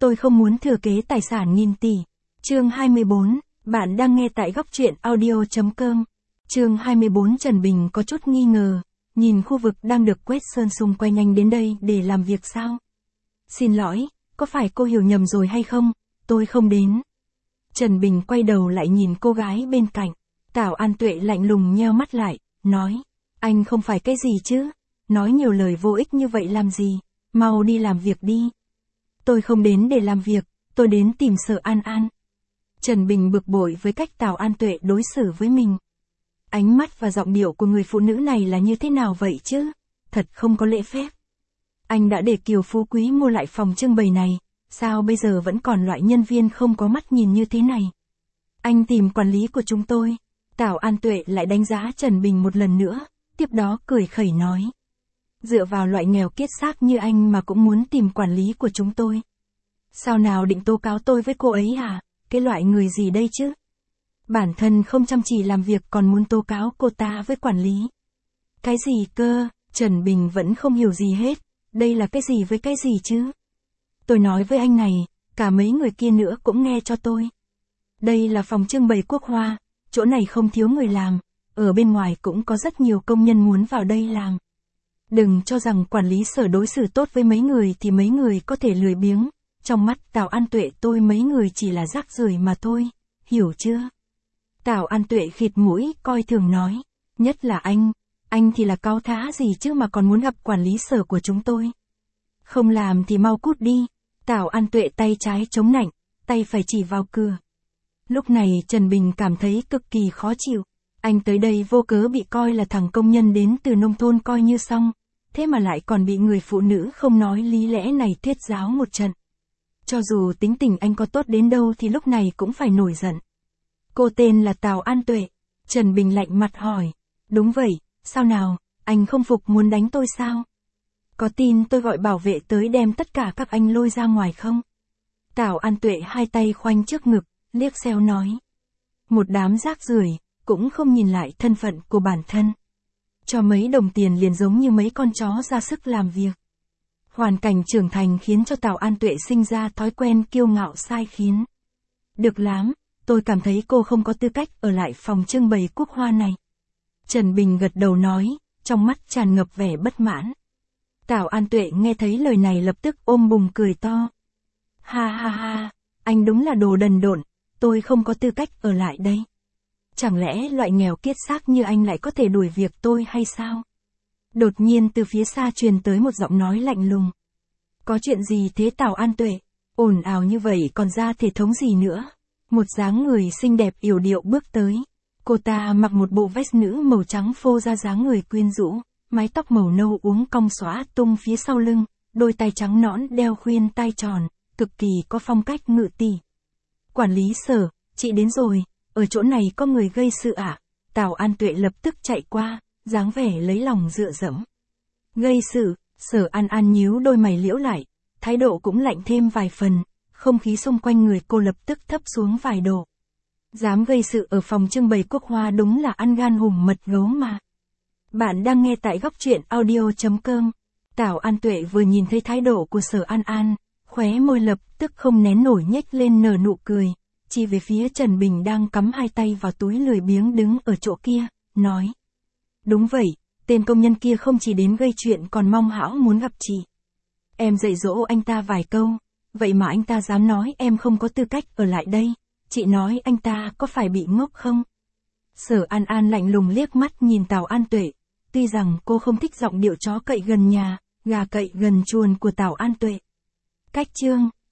Tôi không muốn thừa kế tài sản nghìn tỷ. Chương 24, bạn đang nghe tại góc truyện audio.com. Chương 24 Trần Bình có chút nghi ngờ, nhìn khu vực đang được quét sơn xung quanh anh đến đây để làm việc sao? Xin lỗi, có phải cô hiểu nhầm rồi hay không? Tôi không đến. Trần Bình quay đầu lại nhìn cô gái bên cạnh. Tảo An Tuệ lạnh lùng nheo mắt lại, nói, anh không phải cái gì chứ? Nói nhiều lời vô ích như vậy làm gì? Mau đi làm việc đi. Tôi không đến để làm việc, tôi đến tìm Sở An An. Trần Bình bực bội với cách Tảo An Tuệ đối xử với mình. Ánh mắt và giọng điệu của người phụ nữ này là như thế nào vậy chứ? Thật không có lễ phép. Anh đã để Kiều Phú Quý mua lại phòng trưng bày này, sao bây giờ vẫn còn loại nhân viên không có mắt nhìn như thế này? Anh tìm quản lý của chúng tôi. Tảo An Tuệ lại đánh giá Trần Bình một lần nữa, tiếp đó cười khẩy nói. Dựa vào loại nghèo kiết xác như anh mà cũng muốn tìm quản lý của chúng tôi. Sao nào định tố cáo tôi với cô ấy hả? Cái loại người gì đây chứ? Bản thân không chăm chỉ làm việc còn muốn tố cáo cô ta với quản lý. Cái gì cơ? Trần Bình vẫn không hiểu gì hết. Đây là cái gì với cái gì chứ? Tôi nói với anh này, cả mấy người kia nữa cũng nghe cho tôi. Đây là phòng trưng bày quốc hoa, chỗ này không thiếu người làm, ở bên ngoài cũng có rất nhiều công nhân muốn vào đây làm. Đừng cho rằng quản lý Sở đối xử tốt với mấy người thì mấy người có thể lười biếng, trong mắt Tảo An Tuệ tôi mấy người chỉ là rác rưởi mà thôi, hiểu chưa? Tảo An Tuệ khịt mũi coi thường nói, nhất là anh thì là cáu thá gì chứ mà còn muốn gặp quản lý Sở của chúng tôi. Không làm thì mau cút đi. Tảo An Tuệ tay trái chống nạnh, tay phải chỉ vào cửa. Lúc này Trần Bình cảm thấy cực kỳ khó chịu. Anh tới đây vô cớ bị coi là thằng công nhân đến từ nông thôn coi như xong, thế mà lại còn bị người phụ nữ không nói lý lẽ này thuyết giáo một trận. Cho dù tính tình anh có tốt đến đâu thì lúc này cũng phải nổi giận. Cô tên là Tảo An Tuệ. Trần Bình lạnh mặt hỏi. Đúng vậy, sao nào, anh không phục muốn đánh tôi sao? Có tin tôi gọi bảo vệ tới đem tất cả các anh lôi ra ngoài không? Tảo An Tuệ hai tay khoanh trước ngực, liếc xéo nói. Một đám rác rưởi, cũng không nhìn lại thân phận của bản thân. Cho mấy đồng tiền liền giống như mấy con chó ra sức làm việc. Hoàn cảnh trưởng thành khiến cho Tảo An Tuệ sinh ra thói quen kiêu ngạo sai khiến. Được lắm, tôi cảm thấy cô không có tư cách ở lại phòng trưng bày quốc hoa này. Trần Bình gật đầu nói, trong mắt tràn ngập vẻ bất mãn. Tảo An Tuệ nghe thấy lời này lập tức ôm bùng cười to. Ha ha ha, anh đúng là đồ đần độn, tôi không có tư cách ở lại đây. Chẳng lẽ loại nghèo kiết xác như anh lại có thể đuổi việc tôi hay sao? Đột nhiên từ phía xa truyền tới một giọng nói lạnh lùng. Có chuyện gì thế Tảo An Tuệ? Ồn ào như vậy còn ra thể thống gì nữa? Một dáng người xinh đẹp yểu điệu bước tới. Cô ta mặc một bộ vest nữ màu trắng phô ra dáng người quyến rũ, mái tóc màu nâu uốn cong xõa tung phía sau lưng, đôi tay trắng nõn đeo khuyên tai tròn, cực kỳ có phong cách ngự tỷ. Quản lý Sở, chị đến rồi, ở chỗ này có người gây sự ạ? Tảo An Tuệ lập tức chạy qua, dáng vẻ lấy lòng dựa dẫm. Gây sự? Sở An An nhíu đôi mày liễu lại, thái độ cũng lạnh thêm vài phần, không khí xung quanh người cô lập tức thấp xuống vài độ. Dám gây sự ở phòng trưng bày quốc hoa đúng là ăn gan hùm mật gấu mà. Bạn đang nghe tại góc truyện audio.com. Tảo An Tuệ vừa nhìn thấy thái độ của Sở An An, khóe môi lập tức không nén nổi nhếch lên nở nụ cười, chỉ về phía Trần Bình đang cắm hai tay vào túi lười biếng đứng ở chỗ kia, nói. Đúng vậy, tên công nhân kia không chỉ đến gây chuyện còn mong hão muốn gặp chị. Em dạy dỗ anh ta vài câu, vậy mà anh ta dám nói em không có tư cách ở lại đây, chị nói anh ta có phải bị ngốc không? Sở An An lạnh lùng liếc mắt nhìn Tảo An Tuệ, tuy rằng cô không thích giọng điệu chó cậy gần nhà, gà cậy gần chuồng của Tảo An Tuệ. Cách chương